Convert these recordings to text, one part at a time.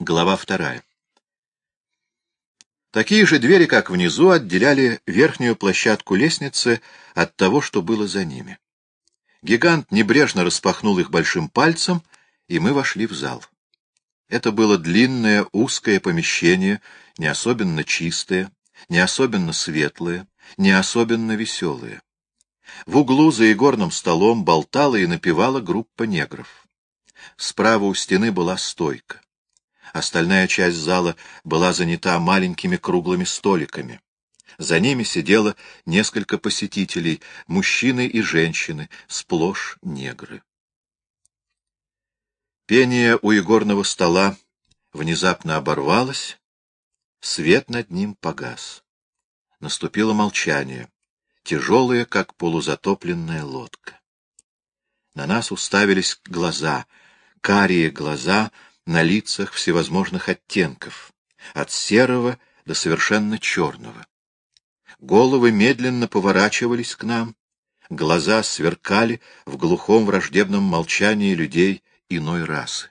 Глава 2. Такие же двери, как внизу, отделяли верхнюю площадку лестницы от того, что было за ними. Гигант небрежно распахнул их большим пальцем, и мы вошли в зал. Это было длинное, узкое помещение, не особенно чистое, не особенно светлое, не особенно веселое. В углу за игорным столом болтала и напевала группа негров. Справа у стены была стойка. Остальная часть зала была занята маленькими круглыми столиками. За ними сидело несколько посетителей, мужчины и женщины, сплошь негры. Пение у игорного стола внезапно оборвалось, свет над ним погас. Наступило молчание, тяжелое, как полузатопленная лодка. На нас уставились глаза, карие глаза, на лицах всевозможных оттенков, от серого до совершенно черного. Головы медленно поворачивались к нам, глаза сверкали в глухом враждебном молчании людей иной расы.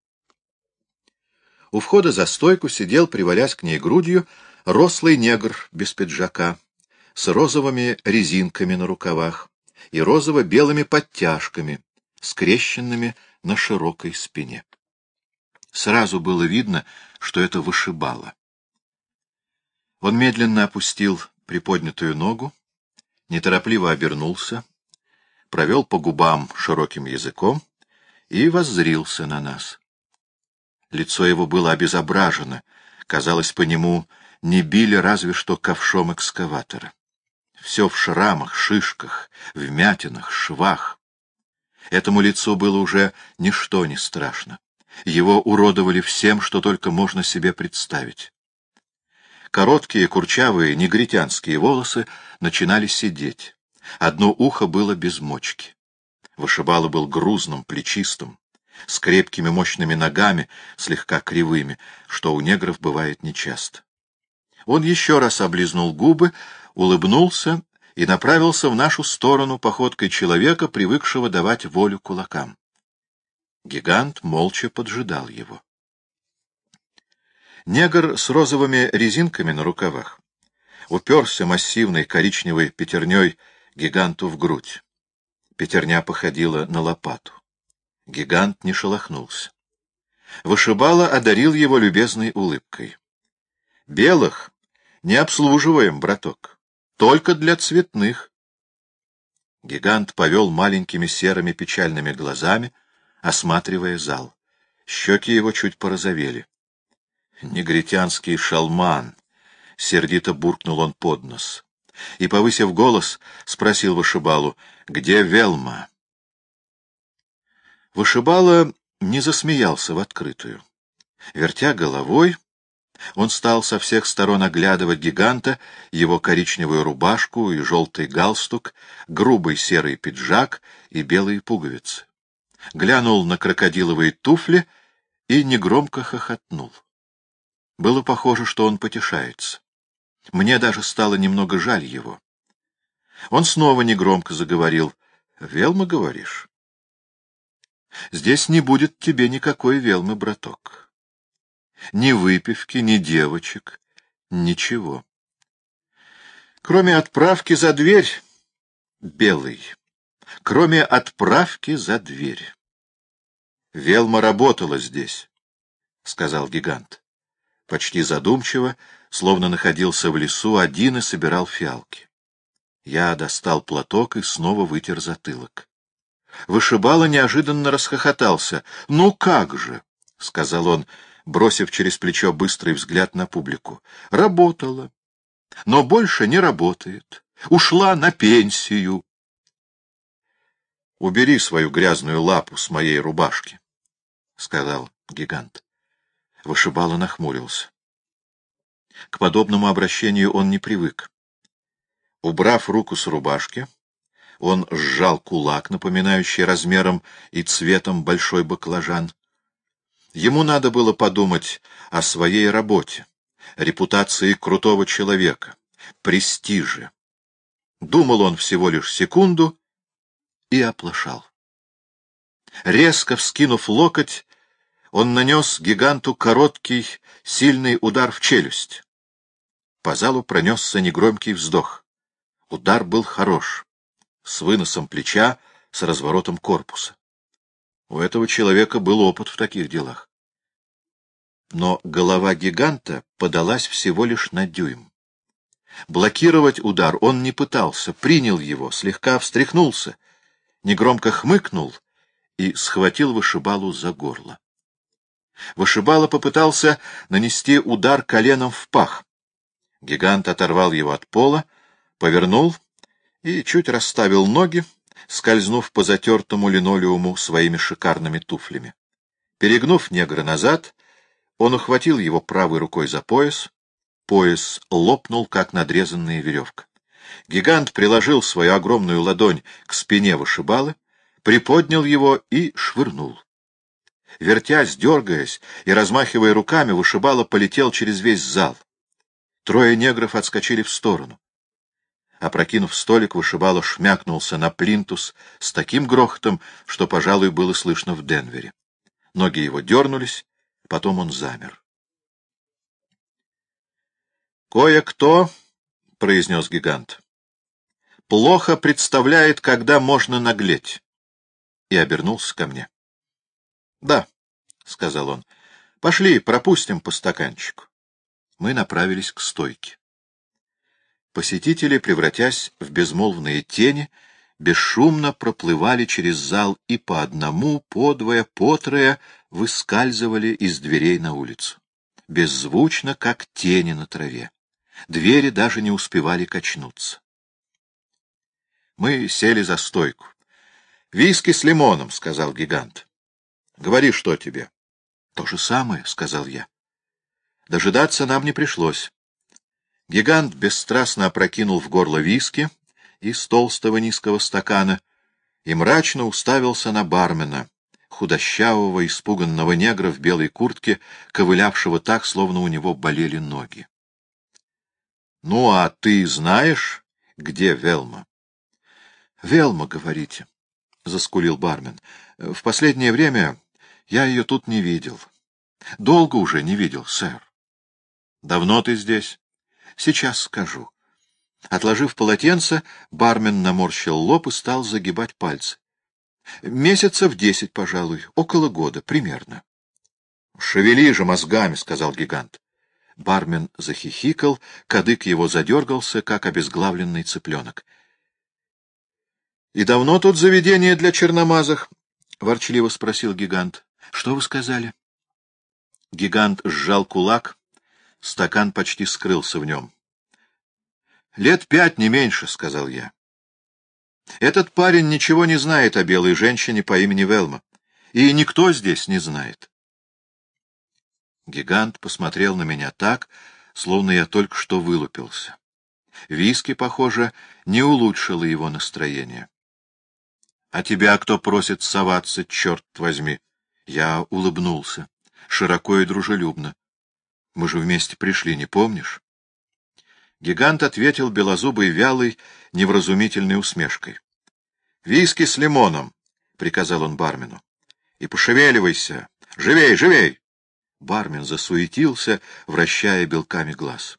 У входа за стойку сидел, привалясь к ней грудью, рослый негр без пиджака, с розовыми резинками на рукавах и розово-белыми подтяжками, скрещенными на широкой спине. Сразу было видно, что это вышибала. Он медленно опустил приподнятую ногу, неторопливо обернулся, провел по губам широким языком и воззрился на нас. Лицо его было обезображено, казалось, по нему не били разве что ковшом экскаватора. Все в шрамах, шишках, вмятинах, швах. Этому лицу было уже ничто не страшно. Его уродовали всем, что только можно себе представить. Короткие, курчавые, негритянские волосы начинали сидеть. Одно ухо было без мочки. Вышибала был грузным, плечистым, с крепкими мощными ногами, слегка кривыми, что у негров бывает нечасто. Он еще раз облизнул губы, улыбнулся и направился в нашу сторону походкой человека, привыкшего давать волю кулакам. Гигант молча поджидал его. Негр с розовыми резинками на рукавах уперся массивной коричневой пятерней гиганту в грудь. Пятерня походила на лопату. Гигант не шелохнулся. Вышибала одарил его любезной улыбкой. — Белых не обслуживаем, браток, только для цветных. Гигант повел маленькими серыми печальными глазами, осматривая зал. Щеки его чуть порозовели. «Негритянский шалман!» — сердито буркнул он под нос. И, повысив голос, спросил вышибалу: «Где Велма?» Вышибала не засмеялся в открытую. Вертя головой, он стал со всех сторон оглядывать гиганта, его коричневую рубашку и желтый галстук, грубый серый пиджак и белые пуговицы. Глянул на крокодиловые туфли и негромко хохотнул. Было похоже, что он потешается. Мне даже стало немного жаль его. Он снова негромко заговорил. — Велма, говоришь? — Здесь не будет тебе никакой Велмы, браток. Ни выпивки, ни девочек, ничего. Кроме отправки за дверь, белый. Кроме отправки за дверь. — Велма работала здесь, — сказал гигант. Почти задумчиво, словно находился в лесу один и собирал фиалки. Я достал платок и снова вытер затылок. Вышибала неожиданно расхохотался. — Ну как же, — сказал он, бросив через плечо быстрый взгляд на публику. — Работала, но больше не работает. Ушла на пенсию. — Убери свою грязную лапу с моей рубашки, — сказал гигант. Вышибала нахмурился. К подобному обращению он не привык. Убрав руку с рубашки, он сжал кулак, напоминающий размером и цветом большой баклажан. Ему надо было подумать о своей работе, репутации крутого человека, престиже. Думал он всего лишь секунду и оплошал. Резко вскинув локоть, он нанес гиганту короткий, сильный удар в челюсть. По залу пронесся негромкий вздох. Удар был хорош, с выносом плеча, с разворотом корпуса. У этого человека был опыт в таких делах. Но голова гиганта подалась всего лишь на дюйм. Блокировать удар он не пытался, принял его, слегка встряхнулся, негромко хмыкнул и схватил вышибалу за горло. Вышибала попытался нанести удар коленом в пах. Гигант оторвал его от пола, повернул и чуть расставил ноги, скользнув по затертому линолеуму своими шикарными туфлями. Перегнув негра назад, он ухватил его правой рукой за пояс. Пояс лопнул, как надрезанная веревка. Гигант приложил свою огромную ладонь к спине вышибалы, приподнял его и швырнул. Вертясь, дергаясь и размахивая руками, вышибала полетел через весь зал. Трое негров отскочили в сторону. Опрокинув столик, вышибала шмякнулся на плинтус с таким грохотом, что, пожалуй, было слышно в Денвере. Ноги его дернулись, потом он замер. «Кое-кто, — произнес гигант, — плохо представляет, когда можно наглеть», и обернулся ко мне. «Да, — сказал он, — пошли, пропустим по стаканчику». Мы направились к стойке. Посетители, превратясь в безмолвные тени, бесшумно проплывали через зал и по одному, по двое, по трое выскальзывали из дверей на улицу. Беззвучно, как тени на траве. Двери даже не успевали качнуться. Мы сели за стойку. «Виски с лимоном», — сказал гигант. «Говори, что тебе». «То же самое», — сказал я. Дожидаться нам не пришлось. Гигант бесстрастно опрокинул в горло виски из толстого низкого стакана и мрачно уставился на бармена, худощавого, испуганного негра в белой куртке, ковылявшего так, словно у него болели ноги. — Ну, а ты знаешь, где Велма? — Велма, говорите, — заскулил бармен. — В последнее время я ее тут не видел. Долго уже не видел, сэр. — Давно ты здесь? — Сейчас скажу. Отложив полотенце, бармен наморщил лоб и стал загибать пальцы. — Месяцев 10, пожалуй, около года, примерно. — Шевели же мозгами, — сказал гигант. Бармен захихикал, кадык его задергался, как обезглавленный цыпленок. — И давно тут заведение для черномазых? — ворчливо спросил гигант. — Что вы сказали? Гигант сжал кулак, стакан почти скрылся в нем. — 5 лет, не меньше, — сказал я. Этот парень ничего не знает о белой женщине по имени Велма, и никто здесь не знает. Гигант посмотрел на меня так, словно я только что вылупился. Виски, похоже, не улучшило его настроение. — А тебя кто просит соваться, черт возьми? Я улыбнулся, широко и дружелюбно. — Мы же вместе пришли, не помнишь? Гигант ответил белозубой, вялой, невразумительной усмешкой. — Виски с лимоном, — приказал он бармену. — И пошевеливайся. Живей, живей! Бармен засуетился, вращая белками глаз.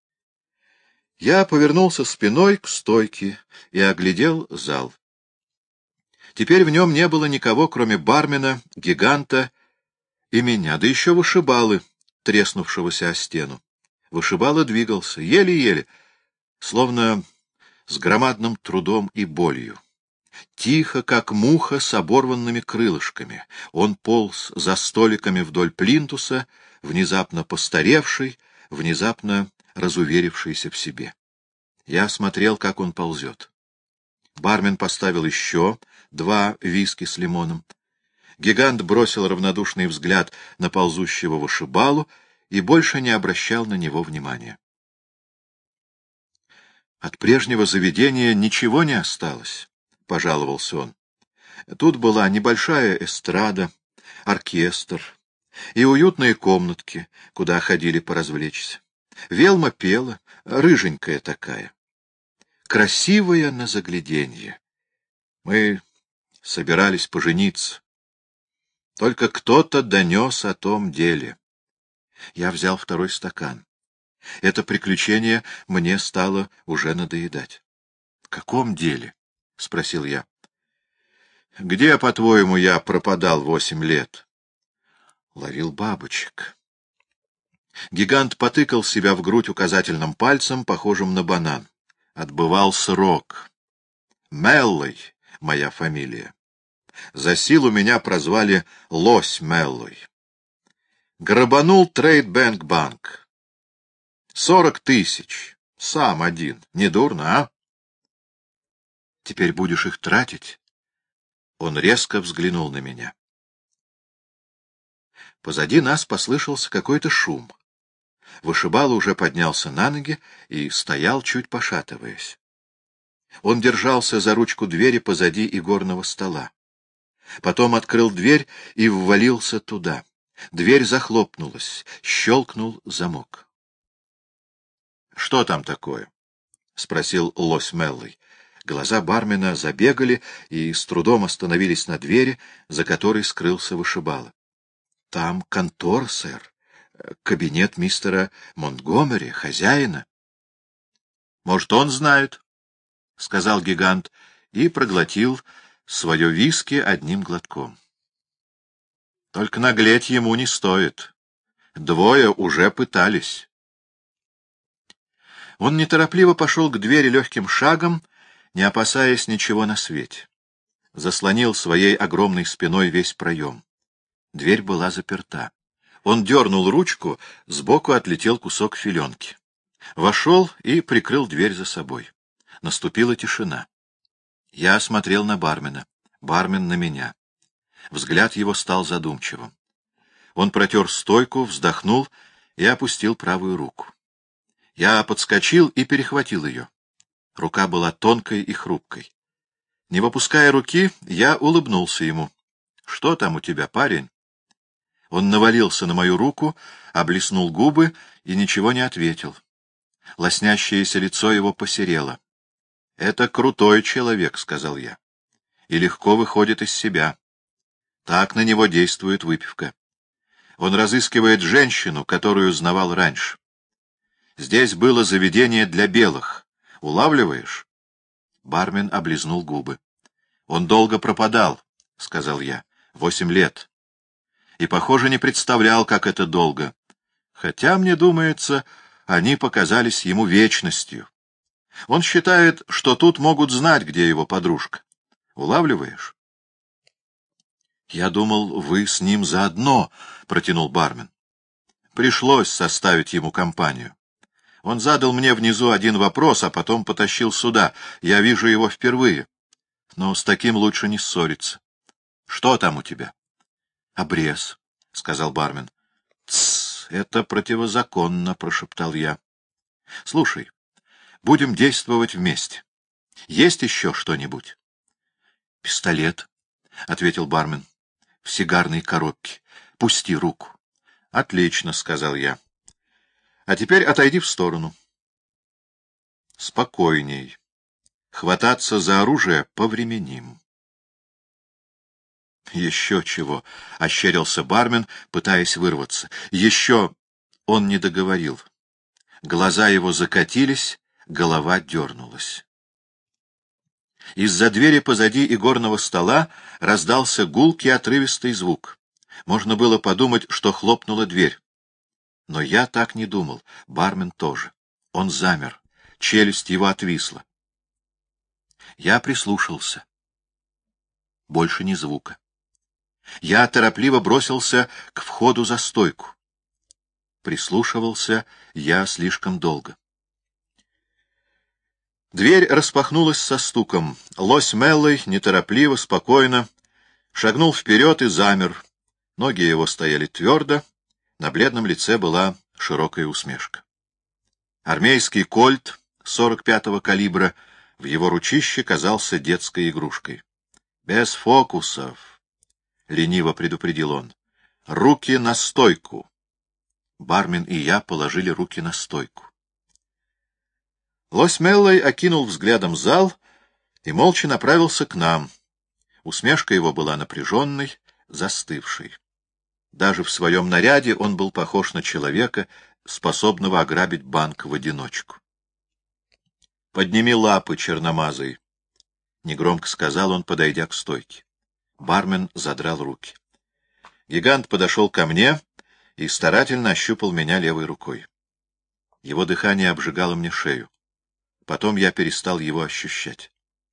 Я повернулся спиной к стойке и оглядел зал. Теперь в нем не было никого, кроме бармена, гиганта и меня, да еще вышибалы, треснувшегося о стену. Вышибала двигался, еле-еле, словно с громадным трудом и болью. Тихо, как муха с оборванными крылышками, он полз за столиками вдоль плинтуса, внезапно постаревший, внезапно разуверившийся в себе. Я смотрел, как он ползет. Бармен поставил еще 2 виски с лимоном. Гигант бросил равнодушный взгляд на ползущего вышибалу и больше не обращал на него внимания. От прежнего заведения ничего не осталось, — пожаловался он. Тут была небольшая эстрада, оркестр и уютные комнатки, куда ходили поразвлечься. Велма пела, рыженькая такая, красивая на загляденье. Мы собирались пожениться. Только кто-то донес о том деле. Я взял второй стакан. Это приключение мне стало уже надоедать. — В каком деле? — спросил я. — Где, по-твоему, я пропадал 8 лет? — Ловил бабочек. Гигант потыкал себя в грудь указательным пальцем, похожим на банан. Отбывал срок. Меллой моя фамилия. За силу меня прозвали Лось Меллой. Грабанул Трейдбэнк банк. 40 тысяч. Сам один. Недурно, а? Теперь будешь их тратить? Он резко взглянул на меня. Позади нас послышался какой-то шум. Вышибала уже поднялся на ноги и стоял, чуть пошатываясь. Он держался за ручку двери позади игорного стола. Потом открыл дверь и ввалился туда. Дверь захлопнулась, щелкнул замок. — Что там такое? — спросил Лось Меллой. Глаза бармена забегали и с трудом остановились на двери, за которой скрылся вышибала. — Там контора, сэр. Кабинет мистера Монтгомери, хозяина. — Может, он знает? — сказал гигант и проглотил свое виски одним глотком. — Только наглеть ему не стоит. 2 уже пытались. Он неторопливо пошел к двери легким шагом, не опасаясь ничего на свете. Заслонил своей огромной спиной весь проем. Дверь была заперта. Он дернул ручку, сбоку отлетел кусок филенки. Вошел и прикрыл дверь за собой. Наступила тишина. Я смотрел на бармена, бармен на меня. Взгляд его стал задумчивым. Он протер стойку, вздохнул и опустил правую руку. Я подскочил и перехватил ее. Рука была тонкой и хрупкой. Не выпуская руки, я улыбнулся ему. — Что там у тебя, парень? Он навалился на мою руку, облизнул губы и ничего не ответил. Лоснящееся лицо его посерело. — Это крутой человек, — сказал я, — и легко выходит из себя. Так на него действует выпивка. Он разыскивает женщину, которую знавал раньше. Здесь было заведение для белых. Улавливаешь? Бармен облизнул губы. — Он долго пропадал, — сказал я, — 8 лет. И, похоже, не представлял, как это долго. Хотя, мне думается, они показались ему вечностью. Он считает, что тут могут знать, где его подружка. Улавливаешь? — Я думал, вы с ним заодно, — протянул бармен. Пришлось составить ему компанию. Он задал мне внизу один вопрос, а потом потащил сюда. Я вижу его впервые. Но с таким лучше не ссориться. Что там у тебя? — Обрез, — сказал бармен. — Тссс, это противозаконно, — прошептал я. — Слушай, будем действовать вместе. Есть еще что-нибудь? — Пистолет, — ответил бармен. — В сигарной коробке. Пусти руку. — Отлично, — сказал я. — А теперь отойди в сторону. — Спокойней. Хвататься за оружие повременим. — Еще чего, — ощерился бармен, пытаясь вырваться. — Еще... Он не договорил. Глаза его закатились, голова дернулась. Из-за двери позади игорного стола раздался гулкий отрывистый звук. Можно было подумать, что хлопнула дверь. Но я так не думал, бармен тоже. Он замер, челюсть его отвисла. Я прислушался. Больше ни звука. Я торопливо бросился к входу за стойку. Прислушивался я слишком долго. Дверь распахнулась со стуком. Лось Меллой неторопливо, спокойно шагнул вперед и замер. Ноги его стояли твердо, на бледном лице была широкая усмешка. Армейский кольт 45-го калибра в его ручище казался детской игрушкой. — Без фокусов, — лениво предупредил он. — Руки на стойку. Бармен и я положили руки на стойку. Лось Меллой окинул взглядом зал и молча направился к нам. Усмешка его была напряженной, застывший. Даже в своем наряде он был похож на человека, способного ограбить банк в одиночку. — Подними лапы, черномазый, — негромко сказал он, подойдя к стойке. Бармен задрал руки. Гигант подошел ко мне и старательно ощупал меня левой рукой. Его дыхание обжигало мне шею. Потом я перестал его ощущать.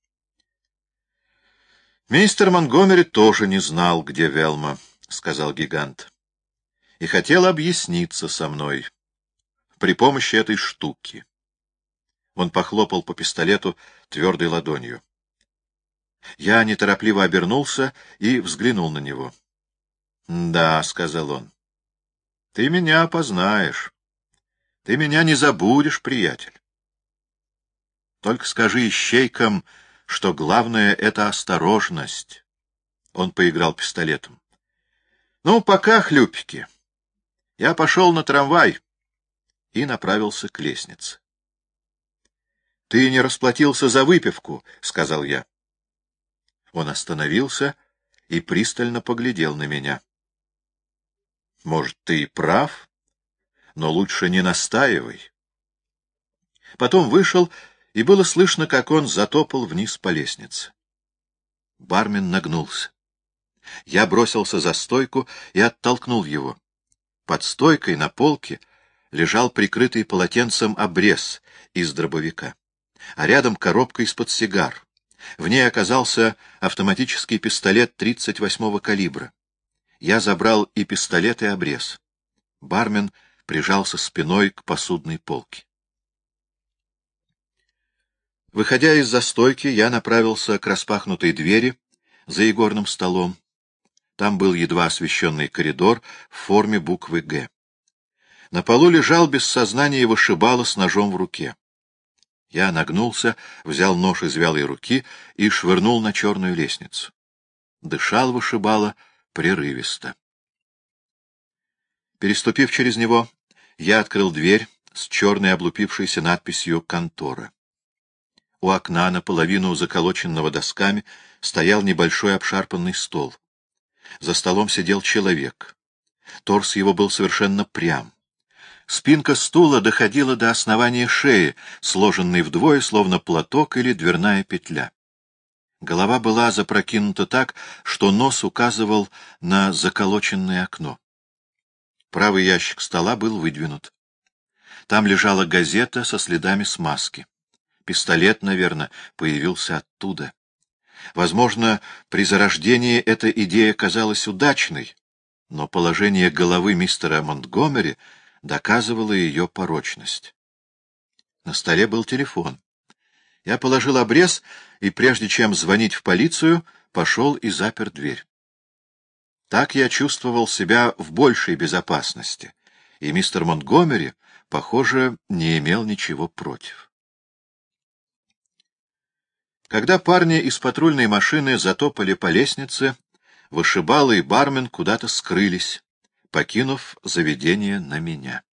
«Мистер Монгомери тоже не знал, где Велма», — сказал гигант, — «и хотел объясниться со мной при помощи этой штуки». Он похлопал по пистолету твердой ладонью. Я неторопливо обернулся и взглянул на него. «Да», — сказал он, — «ты меня опознаешь. Ты меня не забудешь, приятель. Только скажи ищейкам, что главное — это осторожность». Он поиграл пистолетом. «Ну, пока, хлюпики. Я пошел на трамвай» и направился к лестнице. «Ты не расплатился за выпивку», — сказал я. Он остановился и пристально поглядел на меня. «Может, ты и прав, но лучше не настаивай». Потом вышел, и было слышно, как он затопал вниз по лестнице. Бармен нагнулся. Я бросился за стойку и оттолкнул его. Под стойкой на полке лежал прикрытый полотенцем обрез из дробовика, а рядом коробка из-под сигар. В ней оказался автоматический пистолет 38-го калибра. Я забрал и пистолет, и обрез. Бармен прижался спиной к посудной полке. Выходя из застойки, я направился к распахнутой двери за игорным столом. Там был едва освещенный коридор в форме буквы «Г». На полу лежал без сознания вышибала с ножом в руке. Я нагнулся, взял нож из вялой руки и швырнул на черную лестницу. Дышал вышибала прерывисто. Переступив через него, я открыл дверь с черной облупившейся надписью «Контора». У окна, наполовину заколоченного досками, стоял небольшой обшарпанный стол. За столом сидел человек. Торс его был совершенно прям. Спинка стула доходила до основания шеи, сложенной вдвое, словно платок или дверная петля. Голова была запрокинута так, что нос указывал на заколоченное окно. Правый ящик стола был выдвинут. Там лежала газета со следами смазки. Пистолет, наверное, появился оттуда. Возможно, при зарождении эта идея казалась удачной, но положение головы мистера Монтгомери доказывало ее порочность. На столе был телефон. Я положил обрез и, прежде чем звонить в полицию, пошел и запер дверь. Так я чувствовал себя в большей безопасности, и мистер Монтгомери, похоже, не имел ничего против. Когда парни из патрульной машины затопали по лестнице, вышибала и бармен куда-то скрылись, покинув заведение на меня.